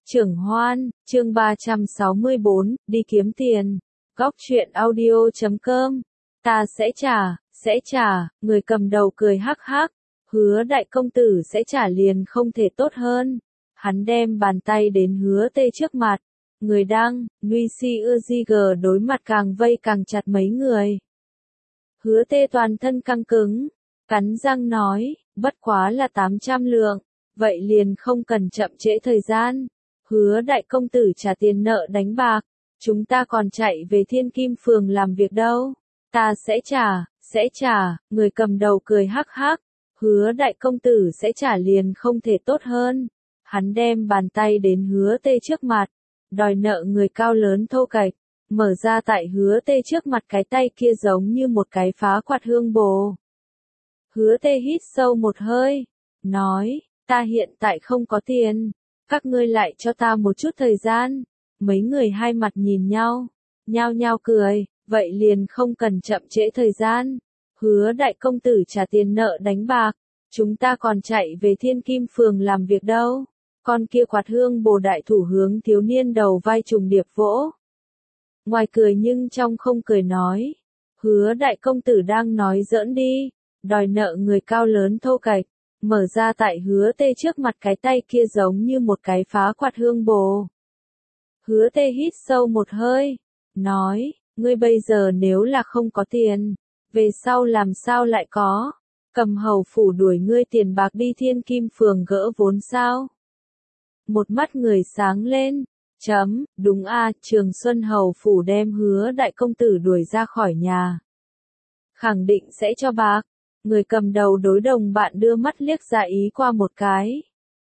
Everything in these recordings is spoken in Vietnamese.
Trưởng Hoan, chương 364, đi kiếm tiền. Góc truyện audio.com. Ta sẽ trả, người cầm đầu cười hắc hắc. Hứa đại công tử sẽ trả liền không thể tốt hơn. Hắn đem bàn tay đến Hứa Tê trước mặt. Người đang, Nguy Si Ưa Di Gờ đối mặt càng vây càng chặt mấy người. Hứa Tê toàn thân căng cứng, cắn răng nói, bất quá là 800 lượng, vậy liền không cần chậm trễ thời gian. Hứa đại công tử trả tiền nợ đánh bạc, chúng ta còn chạy về Thiên Kim Phường làm việc đâu. Ta sẽ trả, người cầm đầu cười hắc hắc. Hứa đại công tử sẽ trả liền không thể tốt hơn. Hắn đem bàn tay đến Hứa Tê trước mặt, đòi nợ người cao lớn thô kệch, mở ra tại Hứa Tê trước mặt cái tay kia giống như một cái phá quạt hương bồ. Hứa Tê hít sâu một hơi, nói, ta hiện tại không có tiền, các ngươi lại cho ta một chút thời gian. Mấy người hai mặt nhìn nhau, nhao nhao cười, vậy liền không cần chậm trễ thời gian. Hứa đại công tử trả tiền nợ đánh bạc, chúng ta còn chạy về Thiên Kim Phường làm việc đâu. Con kia quạt hương bồ đại thủ hướng thiếu niên đầu vai trùng điệp vỗ. Ngoài cười nhưng trong không cười nói, Hứa đại công tử đang nói giỡn đi, đòi nợ người cao lớn thô kệch, mở ra tại Hứa Tê trước mặt cái tay kia giống như một cái phá quạt hương bồ. Hứa Tê hít sâu một hơi, nói, ngươi bây giờ nếu là không có tiền, về sau làm sao lại có, Cầm Hầu phủ đuổi ngươi tiền bạc đi Thiên Kim Phường gỡ vốn sao? Một mắt người sáng lên, đúng a, Trường Xuân Hầu phủ đem Hứa đại công tử đuổi ra khỏi nhà. Khẳng định sẽ cho bạc. Người cầm đầu đối đồng bạn đưa mắt liếc ra ý qua một cái.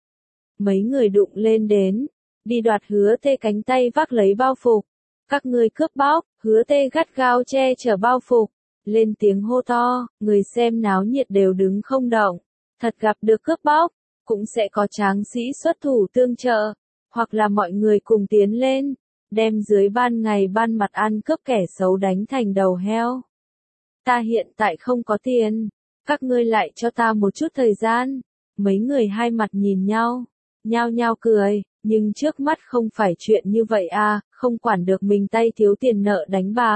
Mấy người đụng lên đến, đi đoạt Hứa Tê cánh tay vác lấy bao phục. Các ngươi cướp bóc, Hứa Tê gắt gao che chở bao phục, lên tiếng hô to, người xem náo nhiệt đều đứng không động. Thật gặp được cướp bóc, cũng sẽ có tráng sĩ xuất thủ tương trợ, hoặc là mọi người cùng tiến lên, đem dưới ban ngày ban mặt ăn cướp kẻ xấu đánh thành đầu heo. Ta hiện tại không có tiền, các ngươi lại cho ta một chút thời gian. Mấy người hai mặt nhìn nhau, nhao nhao cười, nhưng trước mắt không phải chuyện như vậy à, không quản được mình tay thiếu tiền nợ đánh bạc.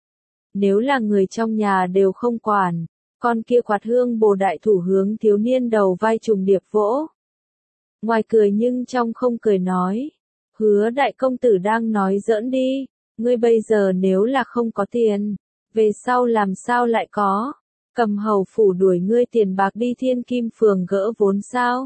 Nếu là người trong nhà đều không quản, con kia quạt hương bồ đại thủ hướng thiếu niên đầu vai trùng điệp vỗ. Ngoài cười nhưng trong không cười nói, Hứa đại công tử đang nói giỡn đi, ngươi bây giờ nếu là không có tiền, về sau làm sao lại có, Cầm Hầu phủ đuổi ngươi tiền bạc đi Thiên Kim Phường gỡ vốn sao?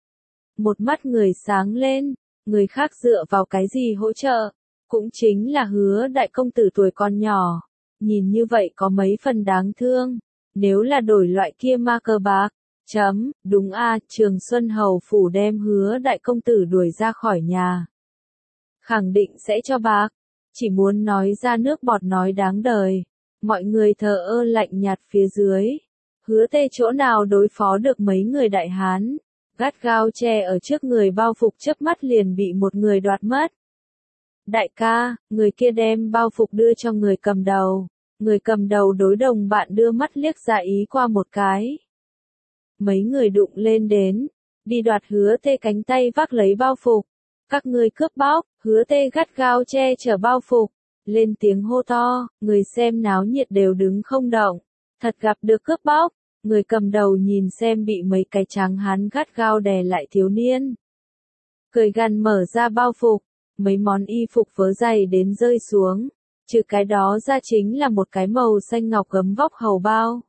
Một mắt người sáng lên, người khác dựa vào cái gì hỗ trợ, cũng chính là Hứa đại công tử tuổi còn nhỏ, nhìn như vậy có mấy phần đáng thương, nếu là đổi loại kia ma cờ bạc, đúng a, Trường Xuân Hầu phủ đem Hứa đại công tử đuổi ra khỏi nhà. Khẳng định sẽ cho bạc, chỉ muốn nói ra nước bọt nói đáng đời. Mọi người thờ ơ lạnh nhạt phía dưới. Hứa Tê chỗ nào đối phó được mấy người đại hán, gắt gao che ở trước người bao phục chớp mắt liền bị một người đoạt mất. Đại ca, người kia đem bao phục đưa cho người cầm đầu. Người cầm đầu đối đồng bạn đưa mắt liếc ra ý qua một cái. Mấy người đụng lên đến, đi đoạt Hứa Tê cánh tay vác lấy bao phục. Các ngươi cướp bóc, Hứa Tê gắt gao che chở bao phục, lên tiếng hô to, người xem náo nhiệt đều đứng không động. Thật gặp được cướp bóc, người cầm đầu nhìn xem bị mấy cái tráng hán gắt gao đè lại thiếu niên. Cười gằn mở ra bao phục, mấy món y phục vớ dày đến rơi xuống, trừ cái đó ra chính là một cái màu xanh ngọc gấm vóc hầu bao.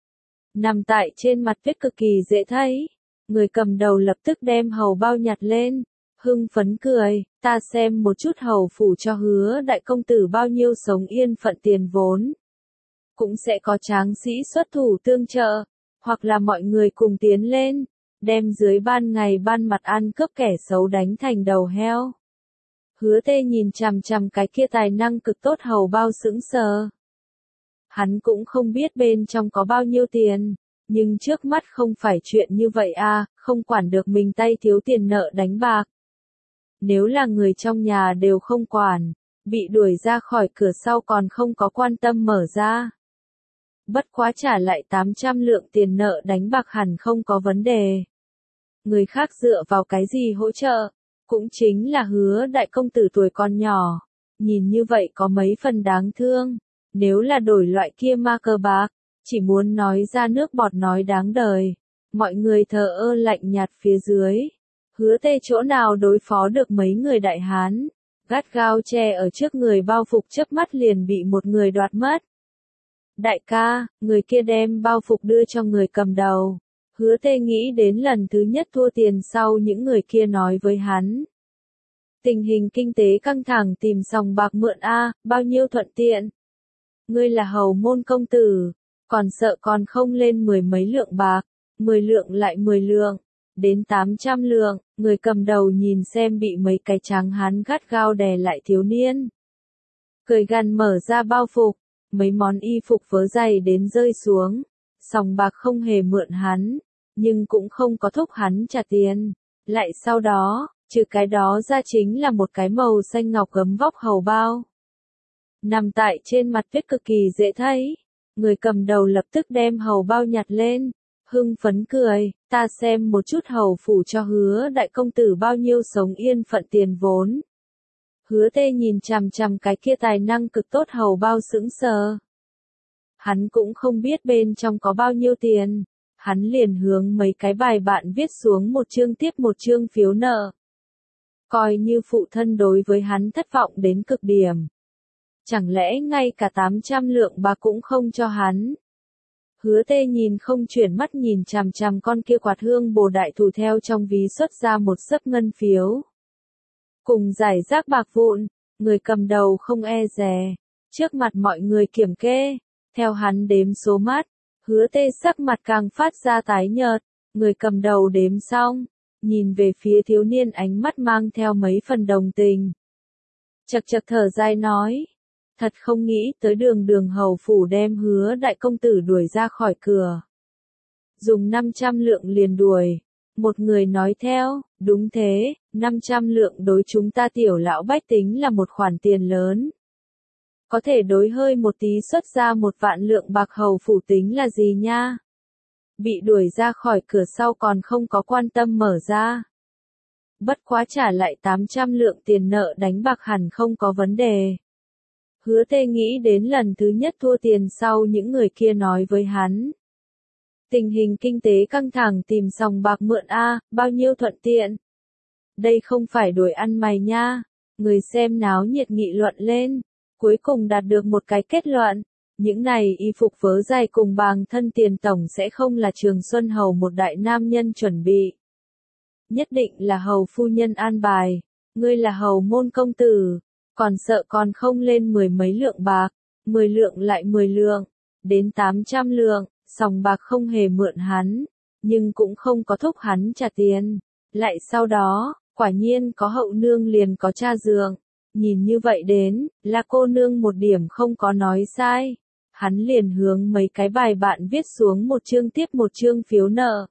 Nằm tại trên mặt viết cực kỳ dễ thấy, người cầm đầu lập tức đem hầu bao nhặt lên. Hưng phấn cười, ta xem một chút hầu phủ cho Hứa đại công tử bao nhiêu sống yên phận tiền vốn. Cũng sẽ có tráng sĩ xuất thủ tương trợ, hoặc là mọi người cùng tiến lên, đem dưới ban ngày ban mặt ăn cướp kẻ xấu đánh thành đầu heo. Hứa Tê nhìn chằm chằm cái kia tài năng cực tốt hầu bao sững sờ. Hắn cũng không biết bên trong có bao nhiêu tiền, nhưng trước mắt không phải chuyện như vậy à, không quản được mình tay thiếu tiền nợ đánh bạc. Nếu là người trong nhà đều không quản, bị đuổi ra khỏi cửa sau còn không có quan tâm mở ra. Bất quá trả lại 800 lượng tiền nợ đánh bạc hẳn không có vấn đề. Người khác dựa vào cái gì hỗ trợ, cũng chính là Hứa đại công tử tuổi còn nhỏ, nhìn như vậy có mấy phần đáng thương, nếu là đổi loại kia ma cờ bạc, chỉ muốn nói ra nước bọt nói đáng đời, mọi người thờ ơ lạnh nhạt phía dưới. Hứa Tê chỗ nào đối phó được mấy người đại hán, gắt gao che ở trước người bao phục chớp mắt liền bị một người đoạt mất. Đại ca, người kia đem bao phục đưa cho người cầm đầu. Hứa Tê nghĩ đến lần thứ nhất thua tiền sau những người kia nói với hắn. Tình hình kinh tế căng thẳng tìm sòng bạc mượn bao nhiêu thuận tiện. Ngươi là hầu môn công tử, còn sợ còn không lên 10 mấy lượng bạc, 10 lượng lại 10 lượng, đến 800 lượng, người cầm đầu nhìn xem bị mấy cái tráng hán gắt gao đè lại thiếu niên. Cười gằn mở ra bao phục, mấy món y phục vớ giày đến rơi xuống, sòng bạc không hề mượn hắn, nhưng cũng không có thúc hắn trả tiền. Lại sau đó, trừ cái đó ra chính là một cái màu xanh ngọc gấm vóc hầu bao. Nằm tại trên mặt viết cực kỳ dễ thấy, người cầm đầu lập tức đem hầu bao nhặt lên, hưng phấn cười, ta xem một chút hầu phủ cho Hứa đại công tử bao nhiêu sống yên phận tiền vốn. Hứa Tê nhìn chằm chằm cái kia tài năng cực tốt hầu bao sững sờ. Hắn cũng không biết bên trong có bao nhiêu tiền, hắn liền hướng mấy cái bài bạn viết xuống một chương tiếp một chương phiếu nợ. Coi như phụ thân đối với hắn thất vọng đến cực điểm. Chẳng lẽ ngay cả 800 lượng bạc cũng không cho hắn? Hứa Tê nhìn không chuyển mắt nhìn chằm chằm con kia quạt hương bồ đại thủ theo trong ví xuất ra một xấp ngân phiếu. Cùng giải rác bạc vụn, người cầm đầu không e dè, trước mặt mọi người kiểm kê, theo hắn đếm số mắt, Hứa Tê sắc mặt càng phát ra tái nhợt, người cầm đầu đếm xong, nhìn về phía thiếu niên ánh mắt mang theo mấy phần đồng tình. Chật chật thở dài nói, thật không nghĩ tới đường hầu phủ đem Hứa đại công tử đuổi ra khỏi cửa. Dùng 500 lượng liền đuổi. Một người nói theo, đúng thế, 500 lượng đối chúng ta tiểu lão bách tính là một khoản tiền lớn. Có thể đối hơi một tí xuất ra 1 vạn lượng bạc hầu phủ tính là gì nha? Bị đuổi ra khỏi cửa sau còn không có quan tâm mở ra. Bất quá trả lại 800 lượng tiền nợ đánh bạc hẳn không có vấn đề. Hứa Tê nghĩ đến lần thứ nhất thua tiền sau những người kia nói với hắn. Tình hình kinh tế căng thẳng tìm sòng bạc mượn bao nhiêu thuận tiện. Đây không phải đuổi ăn mày nha, người xem náo nhiệt nghị luận lên, cuối cùng đạt được một cái kết luận, những này y phục vớ giày cùng bàng thân tiền tổng sẽ không là Trường Xuân Hầu một đại nam nhân chuẩn bị. Nhất định là hầu phu nhân an bài, ngươi là hầu môn công tử, còn sợ còn không lên 10 mấy lượng bạc, 10 lượng lại 10 lượng, đến 800 lượng. Sòng bạc không hề mượn hắn, nhưng cũng không có thúc hắn trả tiền. Lại sau đó, quả nhiên có hậu nương liền có cha dượng. Nhìn như vậy đến, là cô nương một điểm không có nói sai. Hắn liền hướng mấy cái bài bạn viết xuống một chương tiếp một chương phiếu nợ.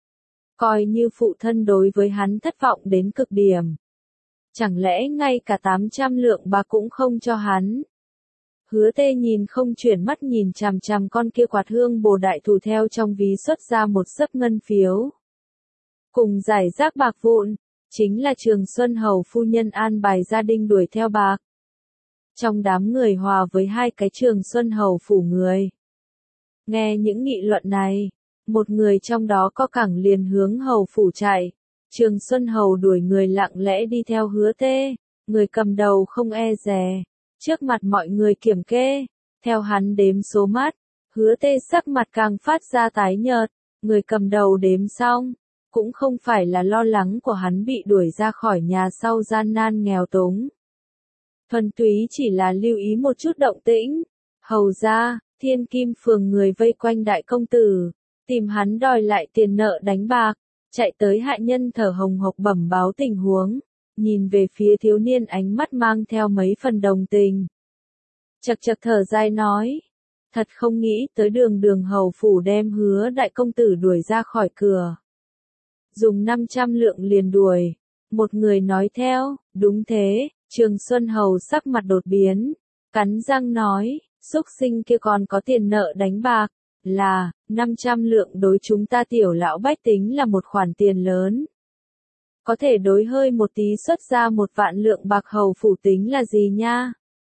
Coi như phụ thân đối với hắn thất vọng đến cực điểm. Chẳng lẽ ngay cả 800 lượng bạc cũng không cho hắn? Hứa Tê nhìn không chuyển mắt nhìn chằm chằm con kia quạt hương bồ đại thủ theo trong ví xuất ra một xấp ngân phiếu. Cùng giải rác bạc vụn, chính là Trường Xuân Hầu phu nhân an bài gia đình đuổi theo bạc. Trong đám người hòa với hai cái Trường Xuân Hầu phủ người. Nghe những nghị luận này, một người trong đó có cẳng liền hướng hầu phủ chạy. Trường Xuân Hầu đuổi người lặng lẽ đi theo Hứa Tê, người cầm đầu không e dè. Trước mặt mọi người kiểm kê, theo hắn đếm số mắt, Hứa Tê sắc mặt càng phát ra tái nhợt, người cầm đầu đếm xong, cũng không phải là lo lắng của hắn bị đuổi ra khỏi nhà sau gian nan nghèo túng. Thuần túy chỉ là lưu ý một chút động tĩnh, hầu ra, Thiên Kim phường người vây quanh đại công tử, tìm hắn đòi lại tiền nợ đánh bạc, chạy tới hạ nhân thở hồng hộc bẩm báo tình huống. Nhìn về phía thiếu niên ánh mắt mang theo mấy phần đồng tình. Chật chật thở dài nói. Thật không nghĩ tới đường hầu phủ đem Hứa đại công tử đuổi ra khỏi cửa. Dùng 500 lượng liền đuổi. Một người nói theo, đúng thế, Trường Xuân Hầu sắc mặt đột biến. Cắn răng nói, xúc sinh kia còn có tiền nợ đánh bạc. Là, 500 lượng đối chúng ta tiểu lão bách tính là một khoản tiền lớn. Có thể đối hơi một tí xuất ra 1 vạn lượng bạc hầu phủ tính là gì nha?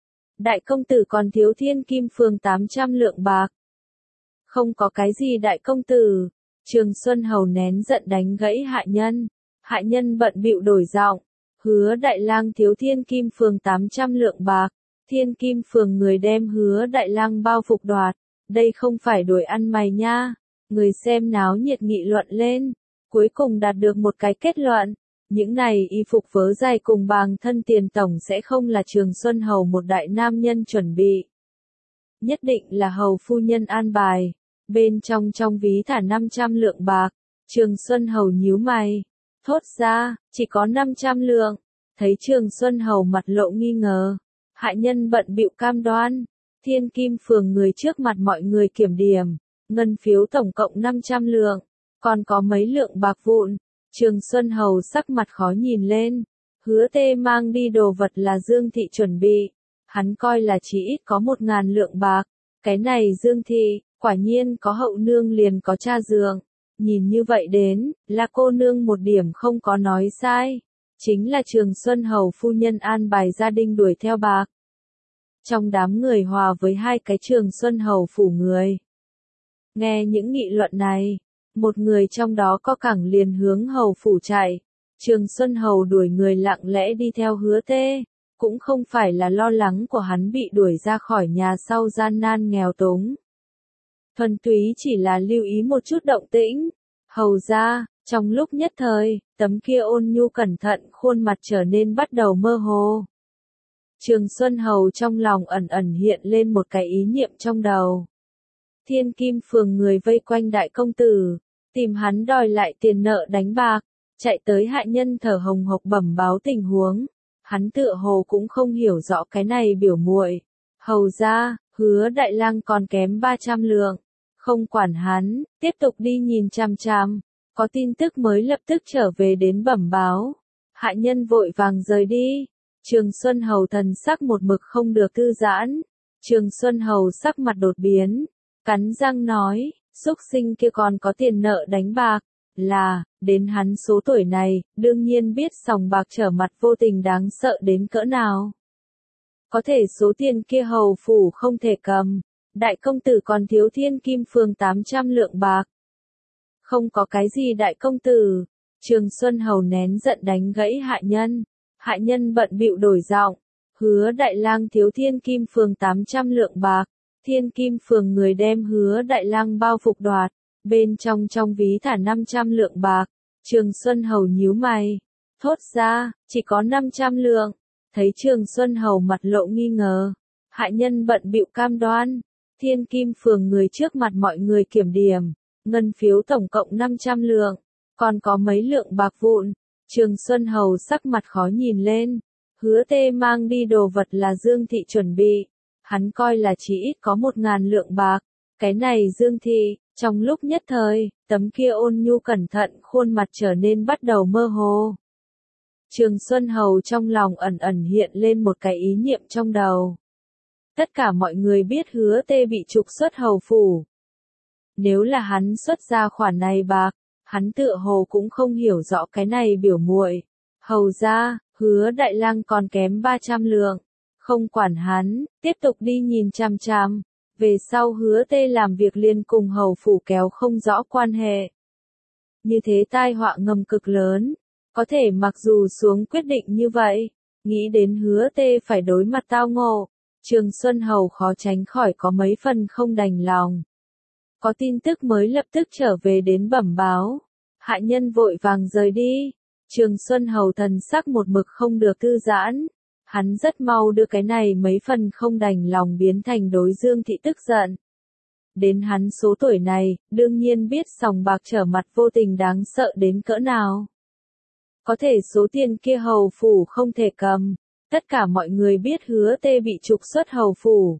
Đại công tử còn thiếu thiên kim phường 800 lượng bạc. Không có cái gì đại công tử. Trường Xuân Hầu nén giận đánh gãy hạ nhân. Hạ nhân bận bịu đổi giọng. Hứa Đại Lang thiếu thiên kim phường 800 lượng bạc. Thiên kim phường người đem Hứa Đại Lang bao phục đoạt. Đây không phải đổi ăn mày nha. Người xem náo nhiệt nghị luận lên. Cuối cùng đạt được một cái kết luận. Những này y phục vớ dày cùng bàng thân tiền tổng sẽ không là Trường Xuân Hầu một đại nam nhân chuẩn bị. Nhất định là hầu phu nhân an bài. Bên trong ví thả 500 lượng bạc. Trường Xuân Hầu nhíu mày. Thốt ra, chỉ có 500 lượng. Thấy Trường Xuân Hầu mặt lộ nghi ngờ. Hạ nhân bận bịu cam đoan. Thiên kim phường người trước mặt mọi người kiểm điểm. Ngân phiếu tổng cộng 500 lượng. Còn có mấy lượng bạc vụn. Trường Xuân Hầu sắc mặt khó nhìn lên. Hứa Tê mang đi đồ vật là Dương Thị chuẩn bị. Hắn coi là chỉ ít có 1.000 lượng bạc. Cái này Dương Thị, quả nhiên có hậu nương liền có cha dượng. Nhìn như vậy đến, là cô nương một điểm không có nói sai. Chính là Trường Xuân Hầu phu nhân an bài gia đình đuổi theo bạc. Trong đám người hòa với 2 cái Trường Xuân Hầu phủ người. Nghe những nghị luận này, một người trong đó có cẳng liền hướng hầu phủ chạy. Trường Xuân Hầu đuổi người lặng lẽ đi theo Hứa Tê. Cũng không phải là lo lắng của hắn bị đuổi ra khỏi nhà sau gian nan nghèo túng. Thuần túy chỉ là lưu ý một chút động tĩnh. Hầu ra, trong lúc nhất thời, tấm kia ôn nhu cẩn thận khuôn mặt trở nên bắt đầu mơ hồ. Trường Xuân Hầu trong lòng ẩn ẩn hiện lên một cái ý niệm trong đầu. Thiên kim phường người vây quanh đại công tử, tìm hắn đòi lại tiền nợ đánh bạc, chạy tới hạ nhân thở hồng hộc bẩm báo tình huống. Hắn tựa hồ cũng không hiểu rõ cái này biểu muội. Hầu ra, Hứa Đại Lang còn kém 300 lượng. Không quản hắn, tiếp tục đi nhìn chằm chằm. Có tin tức mới lập tức trở về đến bẩm báo. Hạ nhân vội vàng rời đi. Trường Xuân Hầu thần sắc một mực không được thư giãn. Trường Xuân Hầu sắc mặt đột biến. Cắn răng nói, xúc sinh kia còn có tiền nợ đánh bạc. Là, đến hắn số tuổi này, đương nhiên biết sòng bạc trở mặt vô tình đáng sợ đến cỡ nào. Có thể số tiền kia hầu phủ không thể cầm. Đại công tử còn thiếu thiên kim phường 800 lượng bạc. Không có cái gì đại công tử. Trường Xuân Hầu nén giận đánh gãy hạ nhân. Hạ nhân bận bịu đổi giọng. Hứa Đại Lang thiếu thiên kim phường 800 lượng bạc. Thiên kim phường người đem Hứa Đại Lang bao phục đoạt. Bên trong ví thả 500 lượng bạc. Trường Xuân Hầu nhíu mày. Thốt ra, chỉ có 500 lượng. Thấy Trường Xuân Hầu mặt lộ nghi ngờ. Hạ nhân bận bịu cam đoan. Thiên kim phường người trước mặt mọi người kiểm điểm. Ngân phiếu tổng cộng 500 lượng. Còn có mấy lượng bạc vụn. Trường Xuân Hầu sắc mặt khó nhìn lên. Hứa Tê mang đi đồ vật là Dương Thị chuẩn bị. Hắn coi là chỉ ít có 1.000 lượng bạc. Cái này Dương Thị, trong lúc nhất thời, tấm kia ôn nhu cẩn thận khuôn mặt trở nên bắt đầu mơ hồ. Trường Xuân Hầu trong lòng ẩn ẩn hiện lên một cái ý niệm trong đầu. Tất cả mọi người biết Hứa Tê bị trục xuất hầu phủ. Nếu là hắn xuất ra khoản này bạc, hắn tựa hồ cũng không hiểu rõ cái này biểu muội. Hầu ra, Hứa Đại Lang còn kém 300 lượng. Không quản hắn, tiếp tục đi nhìn chằm chằm. Về sau Hứa Tê làm việc liền cùng hầu phủ kéo không rõ quan hệ. Như thế tai họa ngầm cực lớn. Có thể mặc dù xuống quyết định như vậy, nghĩ đến Hứa Tê phải đối mặt tao ngộ, Trường Xuân Hầu khó tránh khỏi có mấy phần không đành lòng. Có tin tức mới lập tức trở về đến bẩm báo. Hạ nhân vội vàng rời đi. Trường Xuân Hầu thần sắc một mực không được thư giãn. Hắn rất mau đưa cái này mấy phần không đành lòng biến thành đối Dương Thị tức giận. Đến hắn số tuổi này, đương nhiên biết sòng bạc trở mặt vô tình đáng sợ đến cỡ nào. Có thể số tiền kia hầu phủ không thể cầm. Tất cả mọi người biết Hứa Tê bị trục xuất hầu phủ.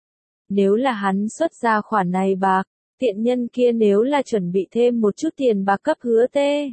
Nếu là hắn xuất ra khoản này bạc, tiện nhân kia nếu là chuẩn bị thêm một chút tiền bạc cấp Hứa Tê.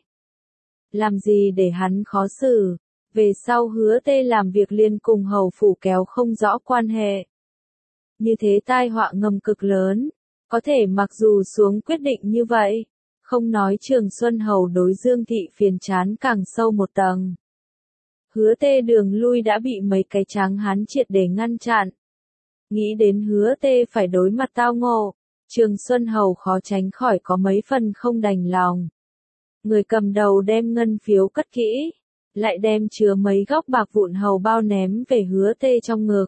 Làm gì để hắn khó xử. Về sau Hứa Tê làm việc liền cùng hầu phủ kéo không rõ quan hệ. Như thế tai họa ngầm cực lớn. Có thể mặc dù xuống quyết định như vậy, Không nói Trường Xuân Hầu đối Dương Thị phiền chán càng sâu một tầng. Hứa Tê đường lui đã bị mấy cái tráng hán triệt để ngăn chặn. Nghĩ đến Hứa Tê phải đối mặt tao ngộ, Trường Xuân Hầu khó tránh khỏi có mấy phần không đành lòng. Người cầm đầu đem ngân phiếu cất kỹ, lại đem chứa mấy góc bạc vụn hầu bao ném về Hứa Tê trong ngực.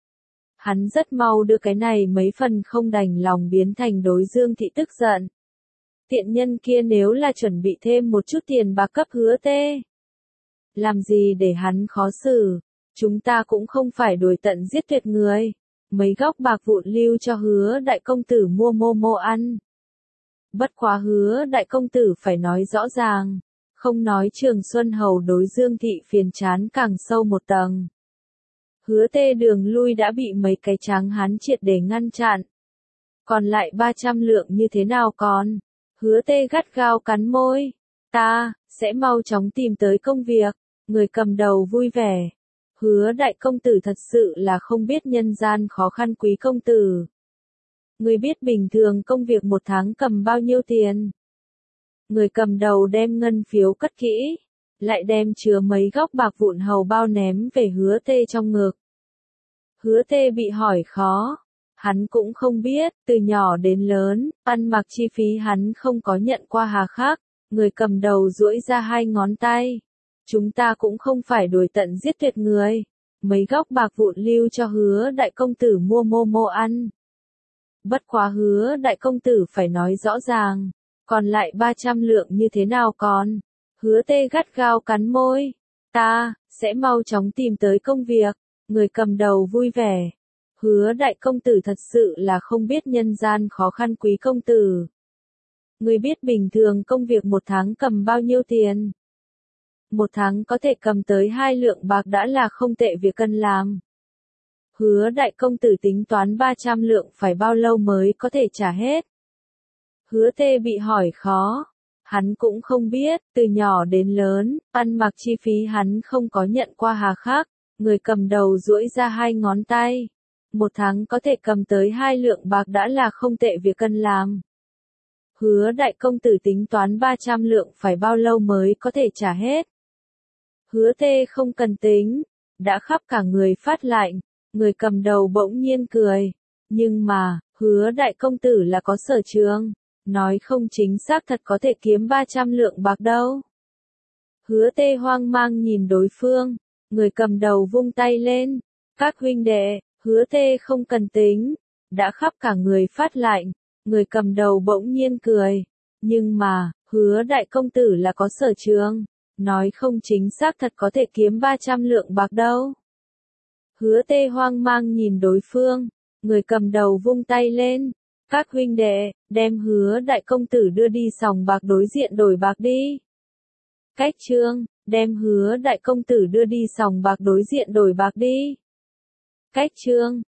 Hắn rất mau đưa cái này mấy phần không đành lòng biến thành đối Dương Thị tức giận. Tiện nhân kia nếu là chuẩn bị thêm một chút tiền bạc cấp Hứa Tê. Làm gì để hắn khó xử, chúng ta cũng không phải đuổi tận giết tuyệt người. Mấy góc bạc vụn lưu cho Hứa đại công tử mua mô ăn. Bất quá Hứa đại công tử phải nói rõ ràng, không nói Trường Xuân Hầu đối Dương Thị phiền chán càng sâu một tầng. Hứa Tê đường lui đã bị mấy cái tráng hán triệt để ngăn chặn. Còn lại 300 lượng như thế nào còn? Hứa Tê gắt gao cắn môi. Ta, sẽ mau chóng tìm tới công việc. Người cầm đầu vui vẻ. Hứa đại công tử thật sự là không biết nhân gian khó khăn quý công tử. Người biết bình thường công việc một tháng cầm bao nhiêu tiền? Người cầm đầu đem ngân phiếu cất kỹ, lại đem chứa mấy góc bạc vụn hầu bao ném về Hứa Tê trong ngực. Hứa Tê bị hỏi khó. Hắn cũng không biết, từ nhỏ đến lớn, ăn mặc chi phí hắn không có nhận qua hà khắc. Người cầm đầu duỗi ra hai ngón tay. Chúng ta cũng không phải đuổi tận giết tuyệt người. Mấy góc bạc vụn lưu cho Hứa đại công tử mua mô ăn. Bất quá Hứa đại công tử phải nói rõ ràng. Còn lại 300 lượng như thế nào còn? Hứa Tê gắt gao cắn môi. Ta, sẽ mau chóng tìm tới công việc. Người cầm đầu vui vẻ. Hứa đại công tử thật sự là không biết nhân gian khó khăn quý công tử. Người biết bình thường công việc một tháng cầm bao nhiêu tiền? Một tháng có thể cầm tới 2 lượng bạc đã là không tệ việc cần làm. Hứa đại công tử tính toán 300 lượng phải bao lâu mới có thể trả hết? Hứa Tê bị hỏi khó. Hắn cũng không biết, từ nhỏ đến lớn, ăn mặc chi phí hắn không có nhận qua hà khắc. Người cầm đầu duỗi ra hai ngón tay. Một tháng có thể cầm tới 2 lượng bạc đã là không tệ việc cần làm. Hứa đại công tử tính toán 300 lượng phải bao lâu mới có thể trả hết? Hứa Tê không cần tính, đã khắp cả người phát lạnh. Người cầm đầu bỗng nhiên cười. Nhưng mà, Hứa đại công tử là có sở trường. Nói không chính xác thật có thể kiếm 300 lượng bạc đâu. Hứa Tê hoang mang nhìn đối phương. Người cầm đầu vung tay lên. Các huynh đệ, Hứa Tê không cần tính. Đã khắp cả người phát lạnh. Người cầm đầu bỗng nhiên cười. Nhưng mà, Hứa đại công tử là có sở trường. Nói không chính xác thật có thể kiếm 300 lượng bạc đâu. Hứa Tê hoang mang nhìn đối phương. Người cầm đầu vung tay lên. Các huynh đệ, đem Hứa đại công tử đưa đi sòng bạc đối diện đổi bạc đi. Cách chương, đem Hứa đại công tử đưa đi sòng bạc đối diện đổi bạc đi. Cách chương.